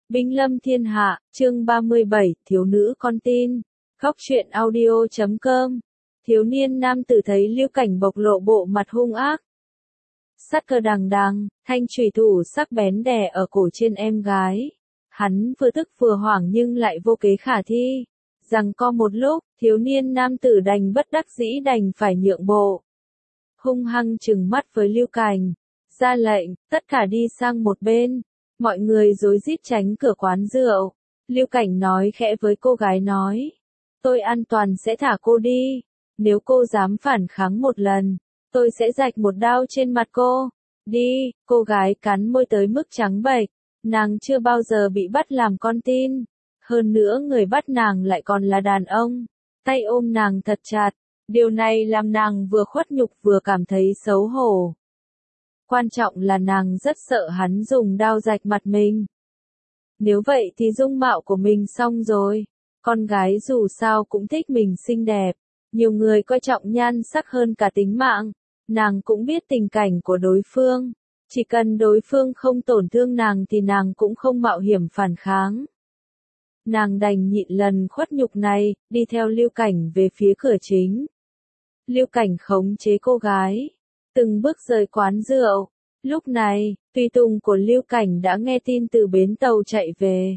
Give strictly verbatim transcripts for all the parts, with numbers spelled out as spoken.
Binh lâm thiên hạ, chương ba mươi bảy, thiếu nữ con tin. Khóc chuyện audio chấm com. Thiếu niên nam tử thấy Lưu Cảnh bộc lộ bộ mặt hung ác. Sắt cơ đằng đằng, thanh chùy thủ sắc bén đè ở cổ trên em gái. Hắn vừa tức vừa hoảng nhưng lại vô kế khả thi. Giằng co một lúc, thiếu niên nam tử đành bất đắc dĩ đành phải nhượng bộ. Hung hăng trừng mắt với Lưu Cảnh. Ra lệnh, tất cả đi sang một bên. Mọi người rối rít tránh cửa quán rượu. Lưu Cảnh nói khẽ với cô gái nói. Tôi an toàn sẽ thả cô đi. Nếu cô dám phản kháng một lần, tôi sẽ rạch một đao trên mặt cô. Đi, cô gái cắn môi tới mức trắng bệch. Nàng chưa bao giờ bị bắt làm con tin. Hơn nữa người bắt nàng lại còn là đàn ông. Tay ôm nàng thật chặt. Điều này làm nàng vừa khuất nhục vừa cảm thấy xấu hổ. Quan trọng là nàng rất sợ hắn dùng đao rạch mặt mình. Nếu vậy thì dung mạo của mình xong rồi. Con gái dù sao cũng thích mình xinh đẹp. Nhiều người coi trọng nhan sắc hơn cả tính mạng. Nàng cũng biết tình cảnh của đối phương. Chỉ cần đối phương không tổn thương nàng thì nàng cũng không mạo hiểm phản kháng. Nàng đành nhịn lần khuất nhục này, đi theo Lưu Cảnh về phía cửa chính. Lưu Cảnh khống chế cô gái. Từng bước rời quán rượu. Lúc này, tùy tùng của Lưu Cảnh đã nghe tin từ bến tàu chạy về.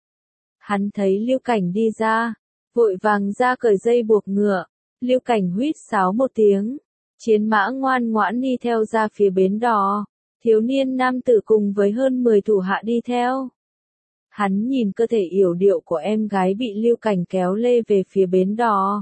Hắn thấy Lưu Cảnh đi ra, vội vàng ra cởi dây buộc ngựa. Lưu Cảnh huýt sáo một tiếng. Chiến mã ngoan ngoãn đi theo ra phía bến đò. Thiếu niên nam tử cùng với hơn mười thủ hạ đi theo. Hắn nhìn cơ thể yểu điệu của em gái bị Lưu Cảnh kéo lê về phía bến đò.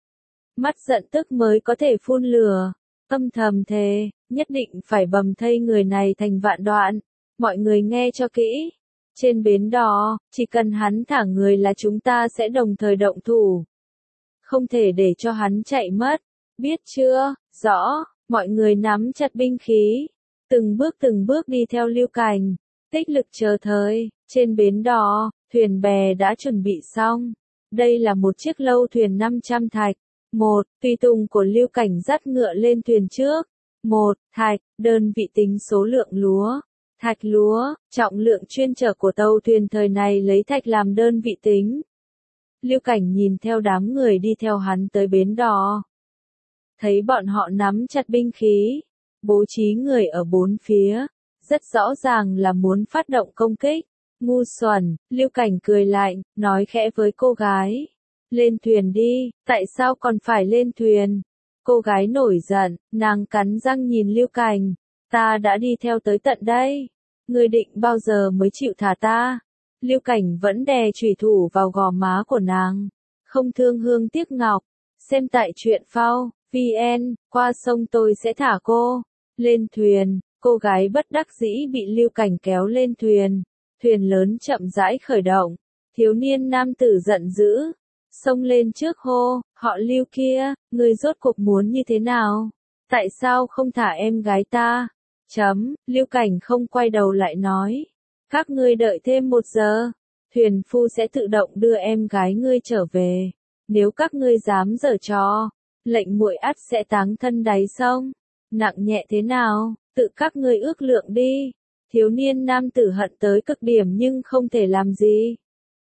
Mắt giận tức mới có thể phun lửa. Âm thầm thề, nhất định phải bầm thây người này thành vạn đoạn. Mọi người nghe cho kỹ. Trên bến đò, chỉ cần hắn thả người là chúng ta sẽ đồng thời động thủ. Không thể để cho hắn chạy mất. Biết chưa? Rõ. Mọi người nắm chặt binh khí. Từng bước từng bước đi theo Lưu Cảnh. Tích lực chờ thời. Trên bến đò, thuyền bè đã chuẩn bị xong. Đây là một chiếc lâu thuyền năm trăm thạch. Một, tùy tùng của Lưu Cảnh dắt ngựa lên thuyền trước. Một, thạch, đơn vị tính số lượng lúa. Thạch lúa, trọng lượng chuyên chở của tàu thuyền thời này lấy thạch làm đơn vị tính. Lưu Cảnh nhìn theo đám người đi theo hắn tới bến đò. Thấy bọn họ nắm chặt binh khí, bố trí người ở bốn phía, rất rõ ràng là muốn phát động công kích. Ngu xuẩn, Lưu Cảnh cười lạnh, nói khẽ với cô gái. Lên thuyền đi, tại sao còn phải lên thuyền? Cô gái nổi giận, nàng cắn răng nhìn Lưu Cảnh. Ta đã đi theo tới tận đây. Ngươi định bao giờ mới chịu thả ta? Lưu Cảnh vẫn đè chùy thủ vào gò má của nàng. Không thương hương tiếc ngọc. Xem tại truyện phao, vn, qua sông tôi sẽ thả cô. Lên thuyền, cô gái bất đắc dĩ bị Lưu Cảnh kéo lên thuyền. Thuyền lớn chậm rãi khởi động. Thiếu niên nam tử giận dữ. Xông lên trước hô, họ Lưu kia, người rốt cuộc muốn như thế nào? Tại sao không thả em gái ta? Chấm, Lưu Cảnh không quay đầu lại nói. Các ngươi đợi thêm một giờ. Thuyền phu sẽ tự động đưa em gái ngươi trở về. Nếu các ngươi dám giở trò, lệnh muội ắt sẽ táng thân đáy sông. Nặng nhẹ thế nào, tự các ngươi ước lượng đi. Thiếu niên nam tử hận tới cực điểm nhưng không thể làm gì.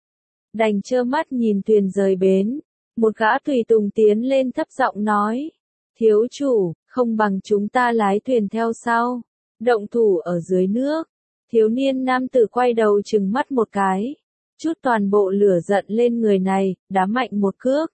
Đành trơ mắt nhìn thuyền rời bến. Một gã tùy tùng tiến lên thấp giọng nói. Thiếu chủ, không bằng chúng ta lái thuyền theo sau. Động thủ ở dưới nước. Thiếu niên nam tử quay đầu trừng mắt một cái. Chút toàn bộ lửa giận lên người này, đá mạnh một cước.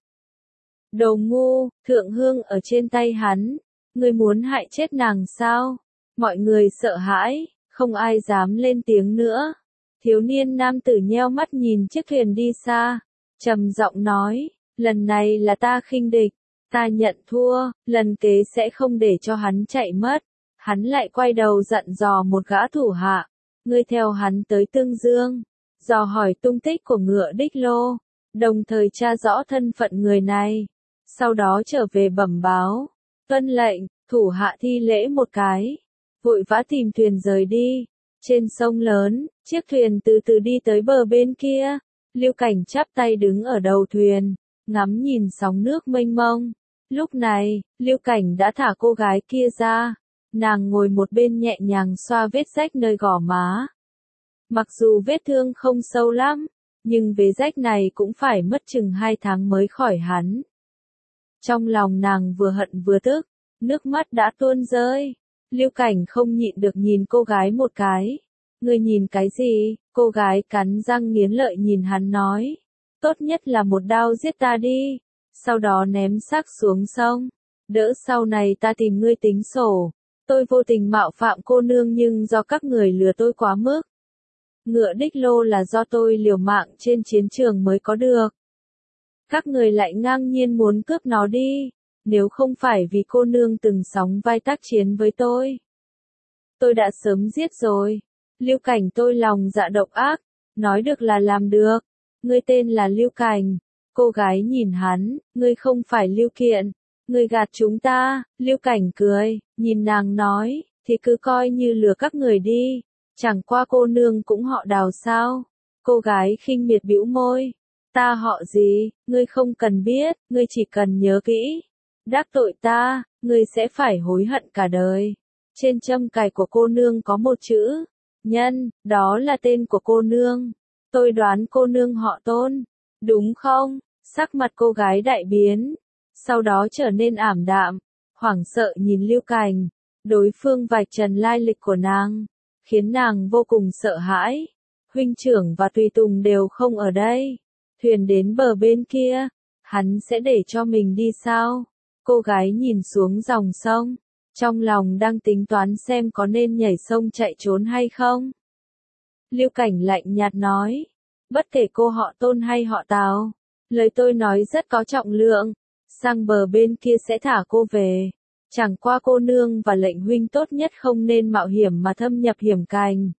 Đồ ngu, thượng hương ở trên tay hắn. Ngươi muốn hại chết nàng sao? Mọi người sợ hãi, không ai dám lên tiếng nữa. Thiếu niên nam tử nheo mắt nhìn chiếc thuyền đi xa. Trầm giọng nói, lần này là ta khinh địch. Ta nhận thua, lần kế sẽ không để cho hắn chạy mất. Hắn lại quay đầu dặn dò một gã thủ hạ. Ngươi theo hắn tới Tương Dương. Dò hỏi tung tích của ngựa Đích Lô. Đồng thời tra rõ thân phận người này. Sau đó trở về bẩm báo. Tuân lệnh, thủ hạ thi lễ một cái. Vội vã tìm thuyền rời đi. Trên sông lớn, chiếc thuyền từ từ đi tới bờ bên kia. Lưu Cảnh chắp tay đứng ở đầu thuyền, ngắm nhìn sóng nước mênh mông. Lúc này, Lưu Cảnh đã thả cô gái kia ra. Nàng ngồi một bên nhẹ nhàng xoa vết rách nơi gò má. Mặc dù vết thương không sâu lắm, nhưng vết rách này cũng phải mất chừng hai tháng mới khỏi hắn. Trong lòng nàng vừa hận vừa tức, nước mắt đã tuôn rơi. Lưu Cảnh không nhịn được nhìn cô gái một cái. Ngươi nhìn cái gì? Cô gái cắn răng nghiến lợi nhìn hắn nói. Tốt nhất là một đao giết ta đi, sau đó ném xác xuống sông. Đỡ sau này ta tìm ngươi tính sổ. Tôi vô tình mạo phạm cô nương nhưng do các người lừa tôi quá mức. Ngựa đích lô là do tôi liều mạng trên chiến trường mới có được. Các người lại ngang nhiên muốn cướp nó đi, nếu không phải vì cô nương từng sóng vai tác chiến với tôi. Tôi đã sớm giết rồi. Lưu Cảnh tôi lòng dạ độc ác, nói được là làm được. Ngươi tên là Lưu Cảnh. Cô gái nhìn hắn, ngươi không phải Lưu Kiện. Ngươi gạt chúng ta. Lưu Cảnh cười, nhìn nàng nói, thì cứ coi như lừa các người đi. Chẳng qua cô nương cũng họ Đào sao? Cô gái khinh miệt bĩu môi. Ta họ gì, ngươi không cần biết, ngươi chỉ cần nhớ kỹ. Đắc tội ta, ngươi sẽ phải hối hận cả đời. Trên châm cài của cô nương có một chữ, Nhân, đó là tên của cô nương. Tôi đoán cô nương họ Tôn, đúng không? Sắc mặt cô gái đại biến, sau đó trở nên ảm đạm, hoảng sợ nhìn Lưu Cảnh. Đối phương vạch trần lai lịch của nàng, khiến nàng vô cùng sợ hãi. Huynh trưởng và tùy tùng đều không ở đây. Thuyền đến bờ bên kia, hắn sẽ để cho mình đi sao? Cô gái nhìn xuống dòng sông, trong lòng đang tính toán xem có nên nhảy sông chạy trốn hay không. Lưu Cảnh lạnh nhạt nói, bất kể cô họ Tôn hay họ Tào, lời tôi nói rất có trọng lượng, sang bờ bên kia sẽ thả cô về. Chẳng qua cô nương và lệnh huynh tốt nhất không nên mạo hiểm mà thâm nhập hiểm cảnh.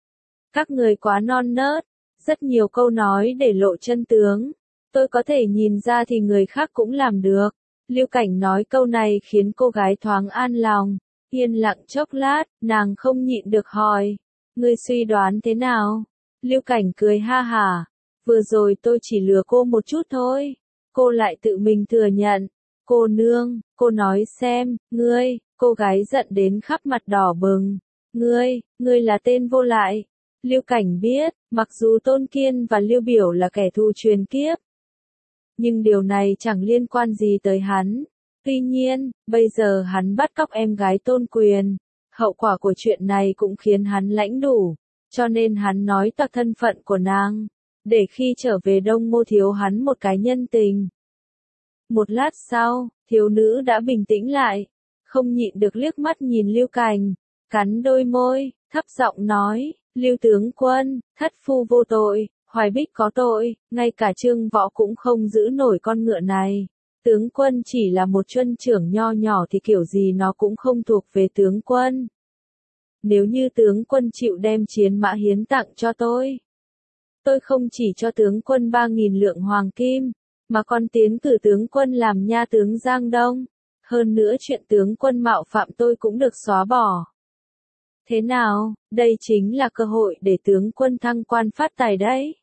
Các người quá non nớt, rất nhiều câu nói để lộ chân tướng. Tôi có thể nhìn ra thì người khác cũng làm được. Lưu Cảnh nói câu này khiến cô gái thoáng an lòng. Yên lặng chốc lát, nàng không nhịn được hỏi. Ngươi suy đoán thế nào? Lưu Cảnh cười ha hả. Vừa rồi tôi chỉ lừa cô một chút thôi. Cô lại tự mình thừa nhận. Cô nương, cô nói xem, ngươi, cô gái giận đến khắp mặt đỏ bừng. Ngươi, ngươi là tên vô lại. Lưu Cảnh biết, mặc dù Tôn Kiên và Lưu Biểu là kẻ thù truyền kiếp, nhưng điều này chẳng liên quan gì tới hắn. Tuy nhiên, bây giờ hắn bắt cóc em gái Tôn Quyền. Hậu quả của chuyện này cũng khiến hắn lãnh đủ, cho nên hắn nói toạc thân phận của nàng, để khi trở về Đông Mô thiếu hắn một cái nhân tình. Một lát sau, thiếu nữ đã bình tĩnh lại, không nhịn được liếc mắt nhìn Lưu Cảnh, cắn đôi môi, thấp giọng nói, Lưu tướng quân, thất phu vô tội, Hoài Bích có tội, ngay cả Trương Võ cũng không giữ nổi con ngựa này. Tướng quân chỉ là một chuân trưởng nho nhỏ thì kiểu gì nó cũng không thuộc về tướng quân. Nếu như tướng quân chịu đem chiến mã hiến tặng cho tôi, tôi không chỉ cho tướng quân ba nghìn lượng hoàng kim, mà còn tiến cử tướng quân làm nha tướng Giang Đông. Hơn nữa chuyện tướng quân mạo phạm tôi cũng được xóa bỏ. Thế nào, đây chính là cơ hội để tướng quân thăng quan phát tài đấy.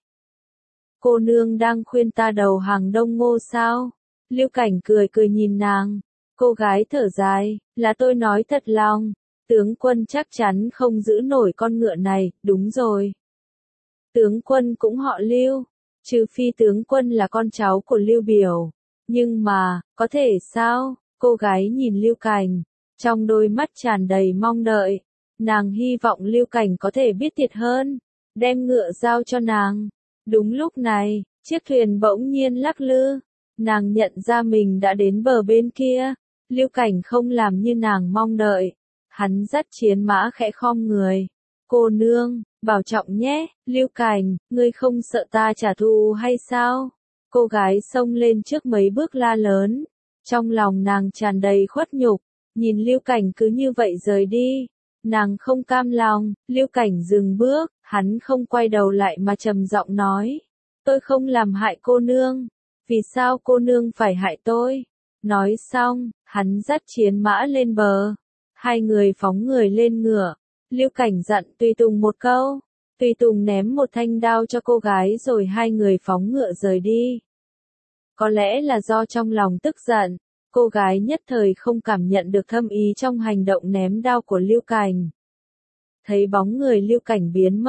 Cô nương đang khuyên ta đầu hàng Đông Ngô sao? Lưu Cảnh cười cười nhìn nàng. Cô gái thở dài, là tôi nói thật lòng. Tướng quân chắc chắn không giữ nổi con ngựa này, đúng rồi. Tướng quân cũng họ Lưu, trừ phi tướng quân là con cháu của Lưu Biểu. Nhưng mà, có thể sao? Cô gái nhìn Lưu Cảnh, trong đôi mắt tràn đầy mong đợi. Nàng hy vọng Lưu Cảnh có thể biết thiệt hơn, đem ngựa giao cho nàng. Đúng lúc này, chiếc thuyền bỗng nhiên lắc lư. Nàng nhận ra mình đã đến bờ bên kia. Lưu Cảnh không làm như nàng mong đợi. Hắn dắt chiến mã khẽ khom người. Cô nương, bảo trọng nhé, Lưu Cảnh, ngươi không sợ ta trả thù hay sao? Cô gái xông lên trước mấy bước la lớn. Trong lòng nàng tràn đầy khuất nhục, nhìn Lưu Cảnh cứ như vậy rời đi. Nàng không cam lòng, Lưu Cảnh dừng bước, hắn không quay đầu lại mà trầm giọng nói. Tôi không làm hại cô nương. Vì sao cô nương phải hại tôi? Nói xong, hắn dắt chiến mã lên bờ. Hai người phóng người lên ngựa. Lưu Cảnh dặn tùy tùng một câu. Tùy tùng ném một thanh đao cho cô gái rồi hai người phóng ngựa rời đi. Có lẽ là do trong lòng tức giận, cô gái nhất thời không cảm nhận được thâm ý trong hành động ném đao của Lưu Cảnh. Thấy bóng người Lưu Cảnh biến mất,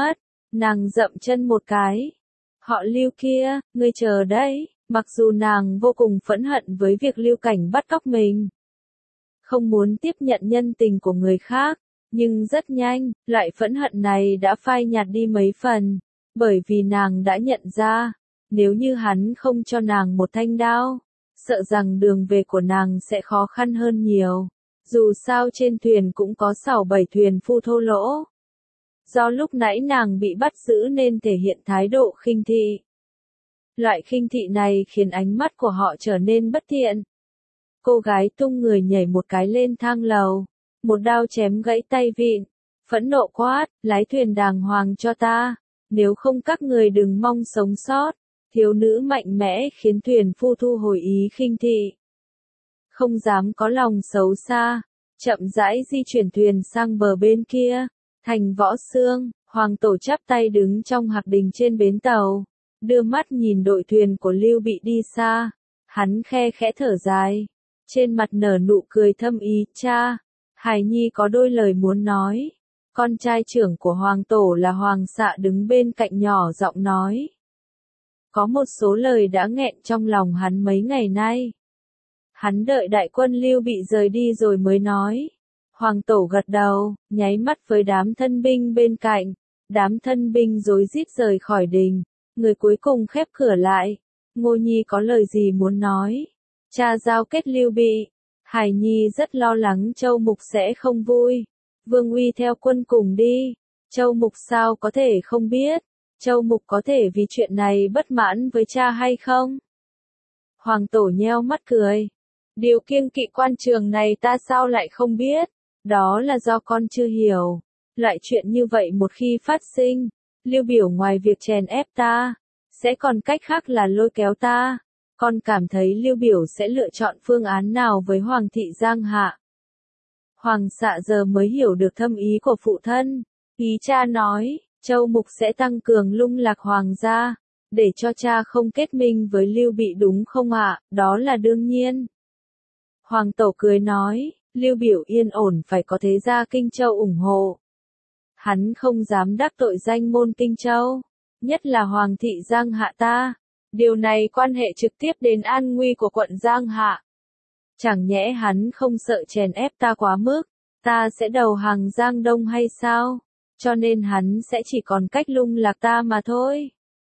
Nàng dậm chân một cái. Họ Lưu kia, ngươi chờ đấy. Mặc dù nàng vô cùng phẫn hận với việc Lưu Cảnh bắt cóc mình, không muốn tiếp nhận nhân tình của người khác, nhưng rất nhanh, loại phẫn hận này đã phai nhạt đi mấy phần, bởi vì nàng đã nhận ra, nếu như hắn không cho nàng một thanh đao, sợ rằng đường về của nàng sẽ khó khăn hơn nhiều. Dù sao trên thuyền cũng có sáu bảy thuyền phu thô lỗ. Do lúc nãy nàng bị bắt giữ nên thể hiện thái độ khinh thị. Loại khinh thị này khiến ánh mắt của họ trở nên bất thiện. Cô gái tung người nhảy một cái lên thang lầu, một đao chém gãy tay vịn, phẫn nộ quát, lái thuyền đàng hoàng cho ta, nếu không các người đừng mong sống sót. Thiếu nữ mạnh mẽ khiến thuyền phu thu hồi ý khinh thị. Không dám có lòng xấu xa, chậm rãi di chuyển thuyền sang bờ bên kia, thành Võ Xương, Hoàng Tổ chắp tay đứng trong hạc đình trên bến tàu, đưa mắt nhìn đội thuyền của Lưu Bị đi xa, hắn khe khẽ thở dài, trên mặt nở nụ cười thâm ý, cha, Hải Nhi có đôi lời muốn nói. Con trai trưởng của Hoàng Tổ là Hoàng Xạ đứng bên cạnh nhỏ giọng nói. Có một số lời đã nghẹn trong lòng hắn mấy ngày nay. Hắn đợi đại quân Lưu Bị rời đi rồi mới nói. Hoàng Tổ gật đầu, nháy mắt với đám thân binh bên cạnh. Đám thân binh rối rít rời khỏi đình. Người cuối cùng khép cửa lại. Ngô Nhi có lời gì muốn nói? Cha giao kết Lưu Bị. Hải Nhi rất lo lắng Châu Mục sẽ không vui. Vương Uy theo quân cùng đi. Châu Mục sao có thể không biết? Châu Mục có thể vì chuyện này bất mãn với cha hay không? Hoàng Tổ nheo mắt cười. Điều kiêng kỵ quan trường này ta sao lại không biết? Đó là do con chưa hiểu. Loại chuyện như vậy một khi phát sinh, Lưu Biểu ngoài việc chèn ép ta, sẽ còn cách khác là lôi kéo ta. Con cảm thấy Lưu Biểu sẽ lựa chọn phương án nào với Hoàng thị Giang Hạ? Hoàng Xạ giờ mới hiểu được thâm ý của phụ thân. Ý cha nói, Châu Mục sẽ tăng cường lung lạc hoàng gia, để cho cha không kết minh với Lưu Bị đúng không ạ? Đó là đương nhiên. Hoàng Tổ cười nói, Lưu Biểu yên ổn phải có thế gia Kinh Châu ủng hộ. Hắn không dám đắc tội danh môn Kinh Châu, nhất là Hoàng thị Giang Hạ ta. Điều này quan hệ trực tiếp đến an nguy của quận Giang Hạ. Chẳng nhẽ hắn không sợ chèn ép ta quá mức, ta sẽ đầu hàng Giang Đông hay sao? Cho nên hắn sẽ chỉ còn cách lung lạc ta mà thôi.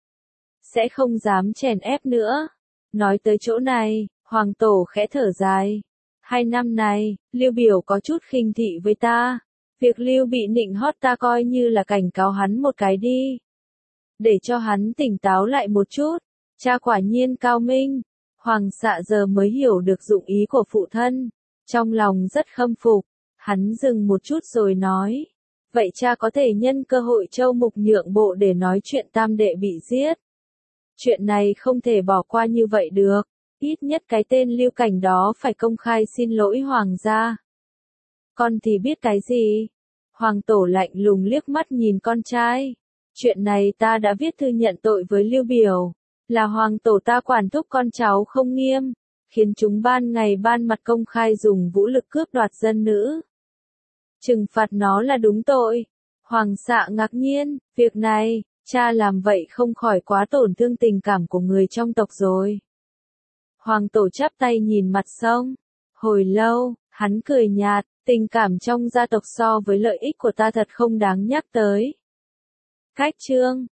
Sẽ không dám chèn ép nữa. Nói tới chỗ này, Hoàng Tổ khẽ thở dài. Hai năm này, Lưu Biểu có chút khinh thị với ta. Việc Lưu Bị nịnh hót ta coi như là cảnh cáo hắn một cái đi. Để cho hắn tỉnh táo lại một chút. Cha quả nhiên cao minh. Hoàng Xạ giờ mới hiểu được dụng ý của phụ thân. Trong lòng rất khâm phục. Hắn dừng một chút rồi nói. Vậy cha có thể nhân cơ hội Châu Mục nhượng bộ để nói chuyện tam đệ bị giết. Chuyện này không thể bỏ qua như vậy được. Ít nhất cái tên Lưu Cảnh đó phải công khai xin lỗi Hoàng gia. Con thì biết cái gì? Hoàng Tổ lạnh lùng liếc mắt nhìn con trai. Chuyện này ta đã viết thư nhận tội với Lưu Biểu. Là Hoàng Tổ ta quản thúc con cháu không nghiêm, khiến chúng ban ngày ban mặt công khai dùng vũ lực cướp đoạt dân nữ. Trừng phạt nó là đúng tội. Hoàng Xạ ngạc nhiên, việc này, cha làm vậy không khỏi quá tổn thương tình cảm của người trong tộc rồi. Hoàng Tổ chắp tay nhìn mặt sông. Hồi lâu, hắn cười nhạt, tình cảm trong gia tộc so với lợi ích của ta thật không đáng nhắc tới. Cách chương